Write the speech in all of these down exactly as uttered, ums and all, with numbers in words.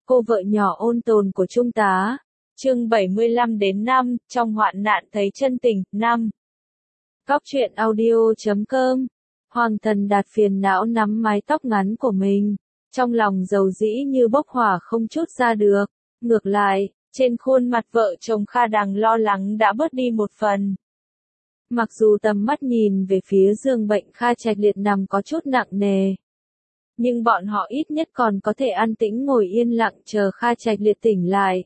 cô vợ nhỏ ôn tồn của trung tá. Chương bảy mươi lăm đến năm, trong hoạn nạn thấy chân tình, năm. Góc truyện audio chấm com. Hoàng Thần Đạt phiền não nắm mái tóc ngắn của mình, trong lòng dầu dĩ như bốc hỏa không chút ra được. Ngược lại, trên khuôn mặt vợ chồng Kha Đằng lo lắng đã bớt đi một phần. Mặc dù tầm mắt nhìn về phía giường bệnh Kha Trạch Liệt nằm có chút nặng nề, nhưng bọn họ ít nhất còn có thể an tĩnh ngồi yên lặng chờ Kha Trạch Liệt tỉnh lại.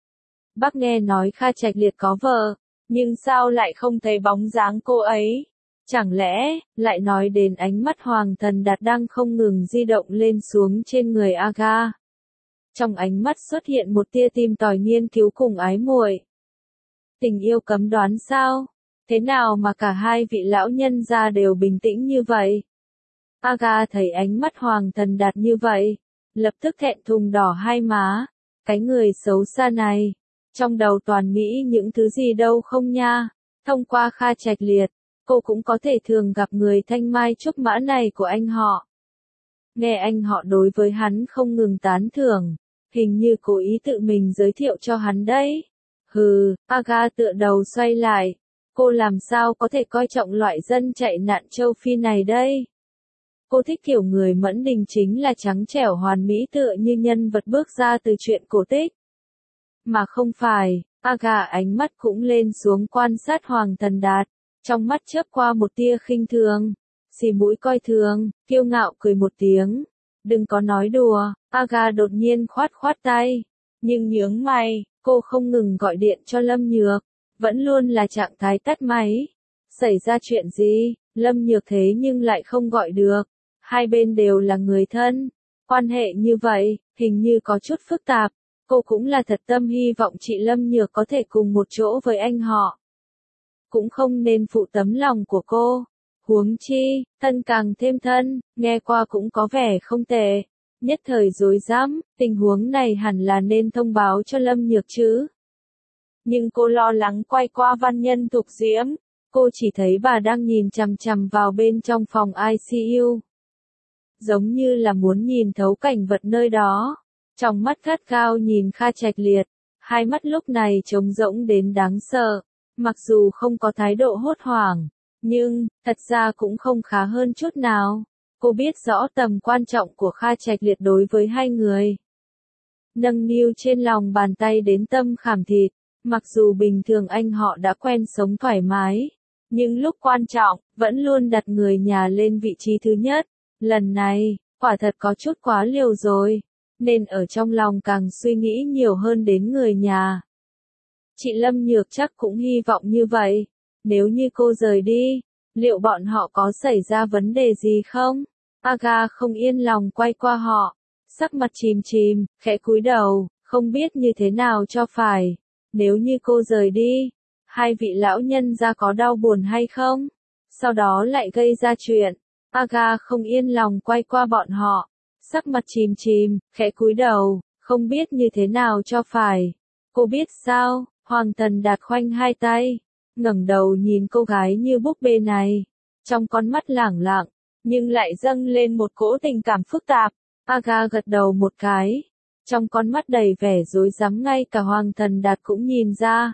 Bác nghe nói Kha Trạch Liệt có vợ, nhưng sao lại không thấy bóng dáng cô ấy? Chẳng lẽ, lại nói đến ánh mắt Hoàng Thần Đạt đang không ngừng di động lên xuống trên người Aga. Trong ánh mắt xuất hiện một tia tìm tòi nghiên cứu cùng ái muội. Tình yêu cấm đoán sao? Thế nào mà cả hai vị lão nhân gia đều bình tĩnh như vậy? Aga thấy ánh mắt Hoàng Thần Đạt như vậy, lập tức thẹn thùng đỏ hai má. Cái người xấu xa này, trong đầu toàn nghĩ những thứ gì đâu không nha. Thông qua Kha Trạch Liệt, cô cũng có thể thường gặp người thanh mai trúc mã này của anh họ. Nghe anh họ đối với hắn không ngừng tán thưởng, hình như cố ý tự mình giới thiệu cho hắn đấy. Hừ, Aga tựa đầu xoay lại, cô làm sao có thể coi trọng loại dân chạy nạn châu Phi này đây? Cô thích kiểu người Mẫn Đình chính là trắng trẻo hoàn mỹ tựa như nhân vật bước ra từ truyện cổ tích. Mà không phải, Aga ánh mắt cũng lên xuống quan sát Hoàng Thần Đạt, trong mắt chớp qua một tia khinh thường, xì mũi coi thường, kiêu ngạo cười một tiếng. Đừng có nói đùa, Aga đột nhiên khoát khoát tay, nhưng nhướng mày, cô không ngừng gọi điện cho Lâm Nhược, vẫn luôn là trạng thái tắt máy. Xảy ra chuyện gì, Lâm Nhược thế nhưng lại không gọi được, hai bên đều là người thân, quan hệ như vậy, hình như có chút phức tạp. Cô cũng là thật tâm hy vọng chị Lâm Nhược có thể cùng một chỗ với anh họ. Cũng không nên phụ tấm lòng của cô. Huống chi, thân càng thêm thân, nghe qua cũng có vẻ không tệ. Nhất thời rối rắm, tình huống này hẳn là nên thông báo cho Lâm Nhược chứ. Nhưng cô lo lắng quay qua Văn Nhân Thục Diễm, cô chỉ thấy bà đang nhìn chằm chằm vào bên trong phòng i xê u. Giống như là muốn nhìn thấu cảnh vật nơi đó. Trong mắt gắt gao nhìn Kha Trạch Liệt, hai mắt lúc này trống rỗng đến đáng sợ, mặc dù không có thái độ hốt hoảng, nhưng, thật ra cũng không khá hơn chút nào. Cô biết rõ tầm quan trọng của Kha Trạch Liệt đối với hai người. Nâng niu trên lòng bàn tay đến tâm khảm thịt, mặc dù bình thường anh họ đã quen sống thoải mái, nhưng lúc quan trọng, vẫn luôn đặt người nhà lên vị trí thứ nhất. Lần này, quả thật có chút quá liều rồi. Nên ở trong lòng càng suy nghĩ nhiều hơn đến người nhà. Chị Lâm Nhược chắc cũng hy vọng như vậy. Nếu như cô rời đi, liệu bọn họ có xảy ra vấn đề gì không? Aga không yên lòng quay qua họ, sắc mặt chìm chìm, khẽ cúi đầu, không biết như thế nào cho phải. Nếu như cô rời đi, hai vị lão nhân gia có đau buồn hay không? Sau đó lại gây ra chuyện. Aga không yên lòng quay qua bọn họ. Sắc mặt chìm chìm, khẽ cúi đầu, không biết như thế nào cho phải. Cô biết sao? Hoàng Thần Đạt khoanh hai tay, ngẩng đầu nhìn cô gái như búp bê này, trong con mắt lẳng lặng, nhưng lại dâng lên một cỗ tình cảm phức tạp. Aga gật đầu một cái, trong con mắt đầy vẻ rối rắm, ngay cả Hoàng Thần Đạt cũng nhìn ra.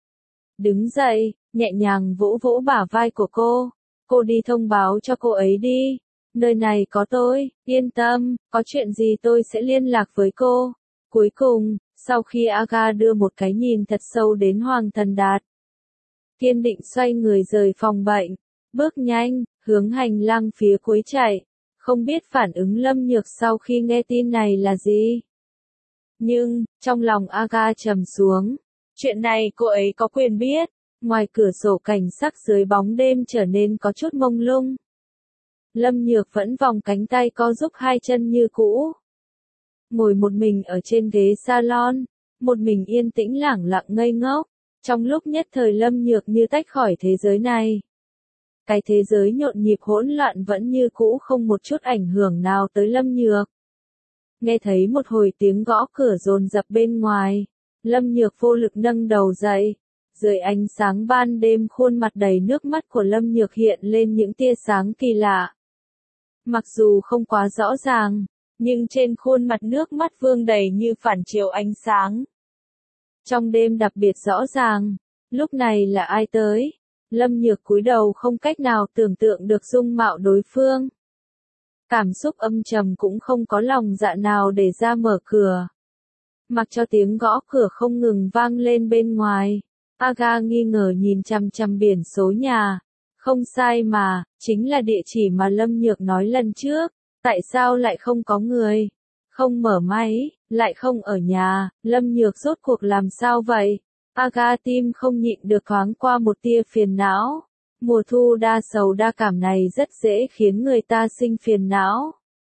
Đứng dậy, nhẹ nhàng vỗ vỗ bả vai của cô, cô đi thông báo cho cô ấy đi. Nơi này có tôi, yên tâm, có chuyện gì tôi sẽ liên lạc với cô. Cuối cùng, sau khi Aga đưa một cái nhìn thật sâu đến Hoàng Thần Đạt, kiên định xoay người rời phòng bệnh, bước nhanh, hướng hành lang phía cuối chạy, không biết phản ứng Lâm Nhược sau khi nghe tin này là gì. Nhưng, trong lòng Aga trầm xuống, chuyện này cô ấy có quyền biết. Ngoài cửa sổ cảnh sắc dưới bóng đêm trở nên có chút mông lung. Lâm Nhược vẫn vòng cánh tay co giúp hai chân như cũ. Ngồi một mình ở trên ghế salon, một mình yên tĩnh lẳng lặng ngây ngốc. Trong lúc nhất thời Lâm Nhược như tách khỏi thế giới này. Cái thế giới nhộn nhịp hỗn loạn vẫn như cũ, không một chút ảnh hưởng nào tới Lâm Nhược. Nghe thấy một hồi tiếng gõ cửa dồn dập bên ngoài, Lâm Nhược vô lực nâng đầu dậy. Dưới ánh sáng ban đêm, khuôn mặt đầy nước mắt của Lâm Nhược hiện lên những tia sáng kỳ lạ. Mặc dù không quá rõ ràng, nhưng trên khuôn mặt nước mắt vương đầy như phản chiếu ánh sáng. Trong đêm đặc biệt rõ ràng, lúc này là ai tới? Lâm Nhược cúi đầu không cách nào tưởng tượng được dung mạo đối phương. Cảm xúc âm trầm cũng không có lòng dạ nào để ra mở cửa. Mặc cho tiếng gõ cửa không ngừng vang lên bên ngoài. Aga nghi ngờ nhìn chằm chằm biển số nhà. Không sai mà, chính là địa chỉ mà Lâm Nhược nói lần trước. Tại sao lại không có người? Không mở máy, lại không ở nhà, Lâm Nhược rốt cuộc làm sao vậy? Aga tim không nhịn được thoáng qua một tia phiền não. Mùa thu đa sầu đa cảm này rất dễ khiến người ta sinh phiền não.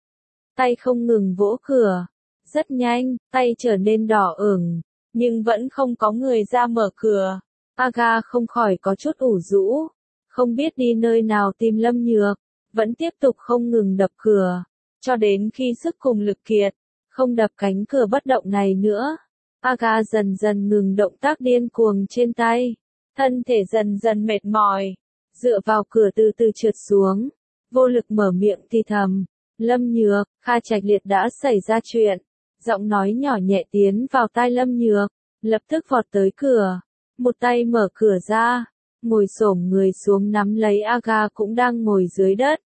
Tay không ngừng vỗ cửa. Rất nhanh, tay trở nên đỏ ửng, nhưng vẫn không có người ra mở cửa. Aga không khỏi có chút ủ rũ, không biết đi nơi nào tìm Lâm Nhược, vẫn tiếp tục không ngừng đập cửa, cho đến khi sức cùng lực kiệt, không đập cánh cửa bất động này nữa. Aga dần dần ngừng động tác điên cuồng trên tay, thân thể dần dần mệt mỏi, dựa vào cửa từ từ trượt xuống, vô lực mở miệng thì thầm, Lâm Nhược, Kha Trạch Liệt đã xảy ra chuyện. Giọng nói nhỏ nhẹ tiến vào tai Lâm Nhược, lập tức vọt tới cửa, một tay mở cửa ra, ngồi xổm người xuống nắm lấy Aga cũng đang ngồi dưới đất.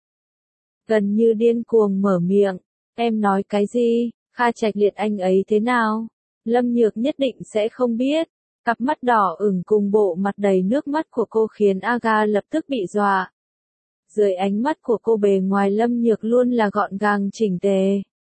Gần như điên cuồng mở miệng, em nói cái gì, Kha Trạch Liệt anh ấy thế nào? Lâm Nhược nhất định sẽ không biết, cặp mắt đỏ ửng cùng bộ mặt đầy nước mắt của cô khiến Aga lập tức bị dọa. Dưới ánh mắt của cô bề ngoài Lâm Nhược luôn là gọn gàng chỉnh tề.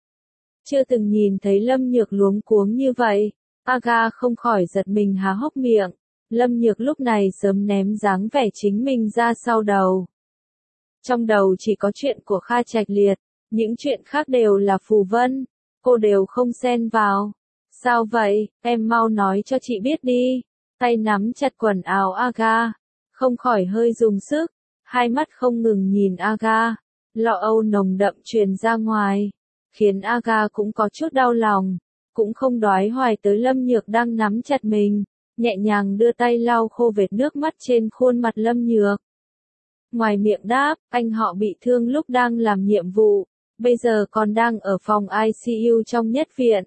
Chưa từng nhìn thấy Lâm Nhược luống cuống như vậy, Aga không khỏi giật mình há hốc miệng. Lâm Nhược lúc này sớm ném dáng vẻ chính mình ra sau đầu. Trong đầu chỉ có chuyện của Kha Trạch Liệt, những chuyện khác đều là phù vân, cô đều không xen vào. Sao vậy, em mau nói cho chị biết đi. Tay nắm chặt quần áo Aga, không khỏi hơi dùng sức, hai mắt không ngừng nhìn Aga, lo âu nồng đậm truyền ra ngoài. Khiến Aga cũng có chút đau lòng, cũng không đoái hoài tới Lâm Nhược đang nắm chặt mình, nhẹ nhàng đưa tay lau khô vệt nước mắt trên khuôn mặt Lâm Nhược. Ngoài miệng đáp, anh họ bị thương lúc đang làm nhiệm vụ, bây giờ còn đang ở phòng i xê u trong nhất viện.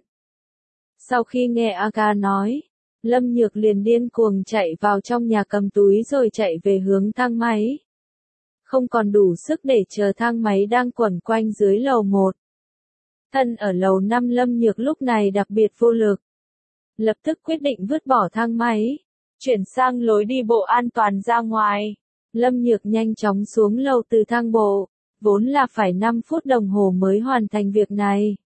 Sau khi nghe Aga nói, Lâm Nhược liền điên cuồng chạy vào trong nhà cầm túi rồi chạy về hướng thang máy. Không còn đủ sức để chờ thang máy đang quẩn quanh dưới lầu một. Thân ở lầu năm Lâm Nhược lúc này đặc biệt vô lực. Lập tức quyết định vứt bỏ thang máy, chuyển sang lối đi bộ an toàn ra ngoài. Lâm Nhược nhanh chóng xuống lầu từ thang bộ, vốn là phải năm phút đồng hồ mới hoàn thành việc này.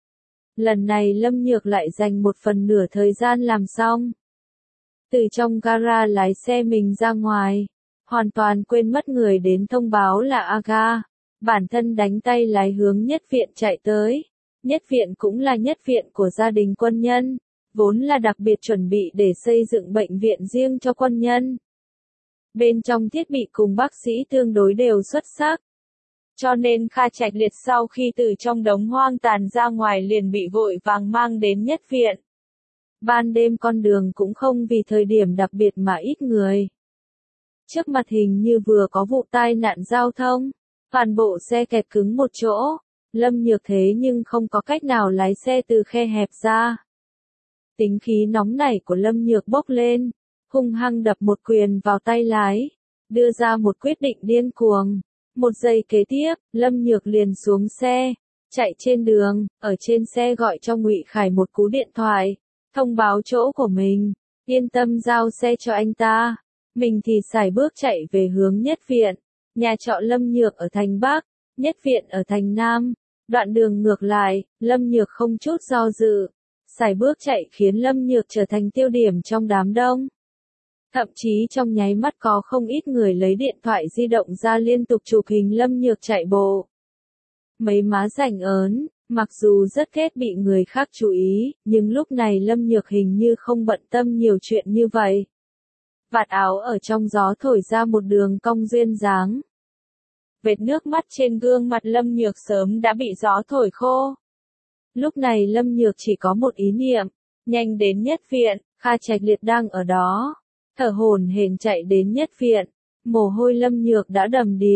Lần này Lâm Nhược lại dành một phần nửa thời gian làm xong. Từ trong gara lái xe mình ra ngoài, hoàn toàn quên mất người đến thông báo là Aga. Bản thân đánh tay lái hướng nhất viện chạy tới. Nhất viện cũng là nhất viện của gia đình quân nhân, vốn là đặc biệt chuẩn bị để xây dựng bệnh viện riêng cho quân nhân. Bên trong thiết bị cùng bác sĩ tương đối đều xuất sắc. Cho nên Kha Trạch Liệt sau khi từ trong đống hoang tàn ra ngoài liền bị vội vàng mang đến nhất viện. Ban đêm con đường cũng không vì thời điểm đặc biệt mà ít người. Trước mặt hình như vừa có vụ tai nạn giao thông, toàn bộ xe kẹt cứng một chỗ. Lâm Nhược thế nhưng không có cách nào lái xe từ khe hẹp ra. Tính khí nóng nảy của Lâm Nhược bốc lên, hung hăng đập một quyền vào tay lái, đưa ra một quyết định điên cuồng. Một giây kế tiếp, Lâm Nhược liền xuống xe, chạy trên đường, ở trên xe gọi cho Ngụy Khải một cú điện thoại, thông báo chỗ của mình, yên tâm giao xe cho anh ta. Mình thì sải bước chạy về hướng nhất viện, nhà trọ Lâm Nhược ở thành Bắc, nhất viện ở thành Nam. Đoạn đường ngược lại, Lâm Nhược không chút do dự, sải bước chạy khiến Lâm Nhược trở thành tiêu điểm trong đám đông. Thậm chí trong nháy mắt có không ít người lấy điện thoại di động ra liên tục chụp hình Lâm Nhược chạy bộ. Mấy má rảnh ớn, mặc dù rất ghét bị người khác chú ý, nhưng lúc này Lâm Nhược hình như không bận tâm nhiều chuyện như vậy. Vạt áo ở trong gió thổi ra một đường cong duyên dáng. Vệt nước mắt trên gương mặt Lâm Nhược sớm đã bị gió thổi khô. Lúc này Lâm Nhược chỉ có một ý niệm, nhanh đến nhất viện, Kha Trạch Liệt đang ở đó. Thở hổn hển chạy đến nhất viện, mồ hôi Lâm Nhược đã đầm đìa,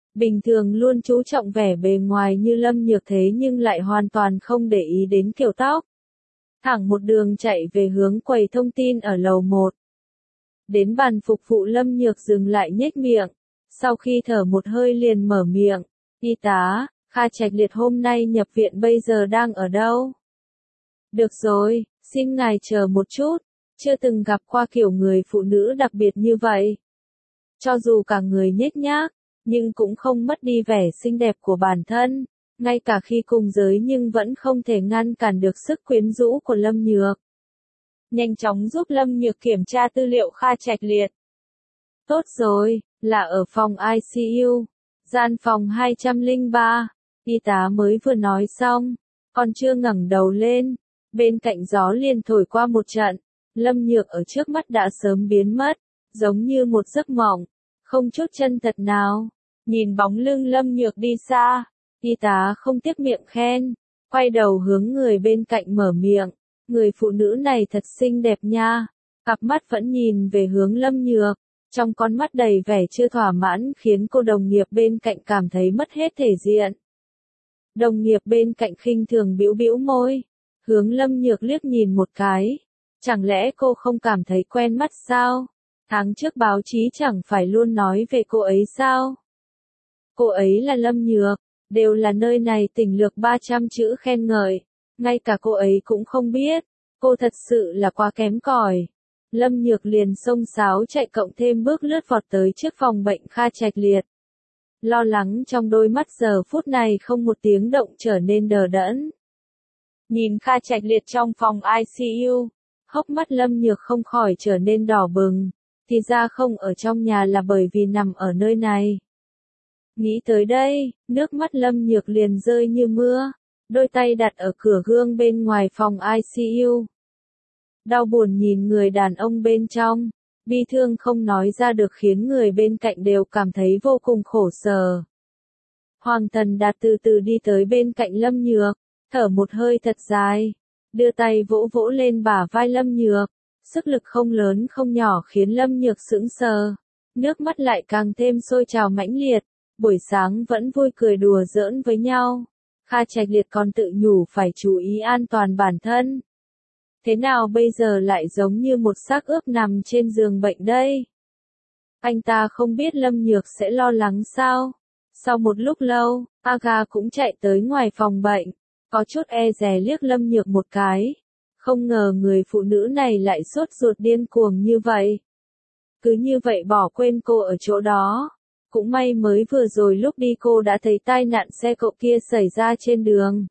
Bình thường luôn chú trọng vẻ bề ngoài như Lâm Nhược thế nhưng lại hoàn toàn không để ý đến kiểu tóc. Thẳng một đường chạy về hướng quầy thông tin ở lầu một. Đến bàn phục vụ Lâm Nhược dừng lại nhếch miệng. Sau khi thở một hơi liền mở miệng. Y tá, Kha Trạch Liệt hôm nay nhập viện bây giờ đang ở đâu? Được rồi, xin ngài chờ một chút. Chưa từng gặp qua kiểu người phụ nữ đặc biệt như vậy. Cho dù cả người nhếch nhác, nhưng cũng không mất đi vẻ xinh đẹp của bản thân. Ngay cả khi cùng giới nhưng vẫn không thể ngăn cản được sức quyến rũ của Lâm Nhược. Nhanh chóng giúp Lâm Nhược kiểm tra tư liệu Kha Trạch Liệt. Tốt rồi, là ở phòng i xê u, gian phòng hai trăm lẻ ba. Y tá mới vừa nói xong, còn chưa ngẩng đầu lên, bên cạnh gió liền thổi qua một trận, Lâm Nhược ở trước mắt đã sớm biến mất, giống như một giấc mộng, không chút chân thật nào. Nhìn bóng lưng Lâm Nhược đi xa, y tá không tiếc miệng khen, quay đầu hướng người bên cạnh mở miệng, người phụ nữ này thật xinh đẹp nha, cặp mắt vẫn nhìn về hướng Lâm Nhược, trong con mắt đầy vẻ chưa thỏa mãn khiến cô đồng nghiệp bên cạnh cảm thấy mất hết thể diện. Đồng nghiệp bên cạnh khinh thường bĩu bĩu môi, hướng Lâm Nhược liếc nhìn một cái, chẳng lẽ cô không cảm thấy quen mắt sao? Tháng trước báo chí chẳng phải luôn nói về cô ấy sao? Cô ấy là Lâm Nhược, đều là nơi này tỉnh lược ba trăm chữ khen ngợi, ngay cả cô ấy cũng không biết, cô thật sự là quá kém cỏi. Lâm Nhược liền xông xáo chạy cộng thêm bước lướt vọt tới trước phòng bệnh Kha Trạch Liệt. Lo lắng trong đôi mắt giờ phút này không một tiếng động trở nên đờ đẫn. Nhìn Kha Trạch Liệt trong phòng i xê u, hốc mắt Lâm Nhược không khỏi trở nên đỏ bừng, thì ra không ở trong nhà là bởi vì nằm ở nơi này. Nghĩ tới đây, nước mắt Lâm Nhược liền rơi như mưa, đôi tay đặt ở cửa gương bên ngoài phòng i xê u. Đau buồn nhìn người đàn ông bên trong, bi thương không nói ra được khiến người bên cạnh đều cảm thấy vô cùng khổ sở. Hoàng Thần Đạt từ từ đi tới bên cạnh Lâm Nhược, thở một hơi thật dài, đưa tay vỗ vỗ lên bả vai Lâm Nhược, sức lực không lớn không nhỏ khiến Lâm Nhược sững sờ, nước mắt lại càng thêm sôi trào mãnh liệt, buổi sáng vẫn vui cười đùa giỡn với nhau, Kha Trạch Liệt còn tự nhủ phải chú ý an toàn bản thân. Thế nào bây giờ lại giống như một xác ướp nằm trên giường bệnh đây? Anh ta không biết Lâm Nhược sẽ lo lắng sao? Sau một lúc lâu, Aga cũng chạy tới ngoài phòng bệnh, có chút e dè liếc Lâm Nhược một cái. Không ngờ người phụ nữ này lại sốt ruột điên cuồng như vậy. Cứ như vậy bỏ quên cô ở chỗ đó. Cũng may mới vừa rồi lúc đi cô đã thấy tai nạn xe cộ kia xảy ra trên đường.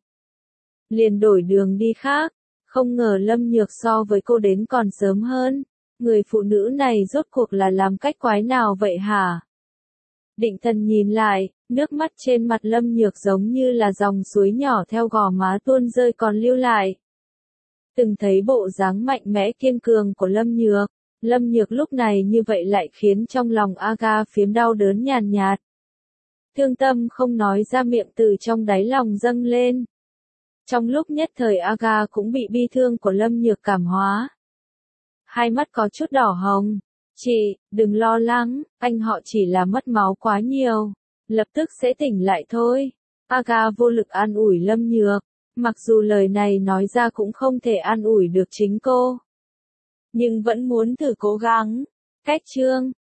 Liền đổi đường đi khác. Không ngờ Lâm Nhược so với cô đến còn sớm hơn. Người phụ nữ này rốt cuộc là làm cách quái nào vậy hả? Định Thần nhìn lại, nước mắt trên mặt Lâm Nhược giống như là dòng suối nhỏ theo gò má tuôn rơi còn lưu lại. Từng thấy bộ dáng mạnh mẽ kiên cường của Lâm Nhược, Lâm Nhược lúc này như vậy lại khiến trong lòng Aga phiếm đau đớn nhàn nhạt. Thương tâm không nói ra miệng từ trong đáy lòng dâng lên. Trong lúc nhất thời Aga cũng bị bi thương của Lâm Nhược cảm hóa. Hai mắt có chút đỏ hồng. Chị, đừng lo lắng, anh họ chỉ là mất máu quá nhiều. Lập tức sẽ tỉnh lại thôi. Aga vô lực an ủi Lâm Nhược. Mặc dù lời này nói ra cũng không thể an ủi được chính cô. Nhưng vẫn muốn thử cố gắng. Cách chương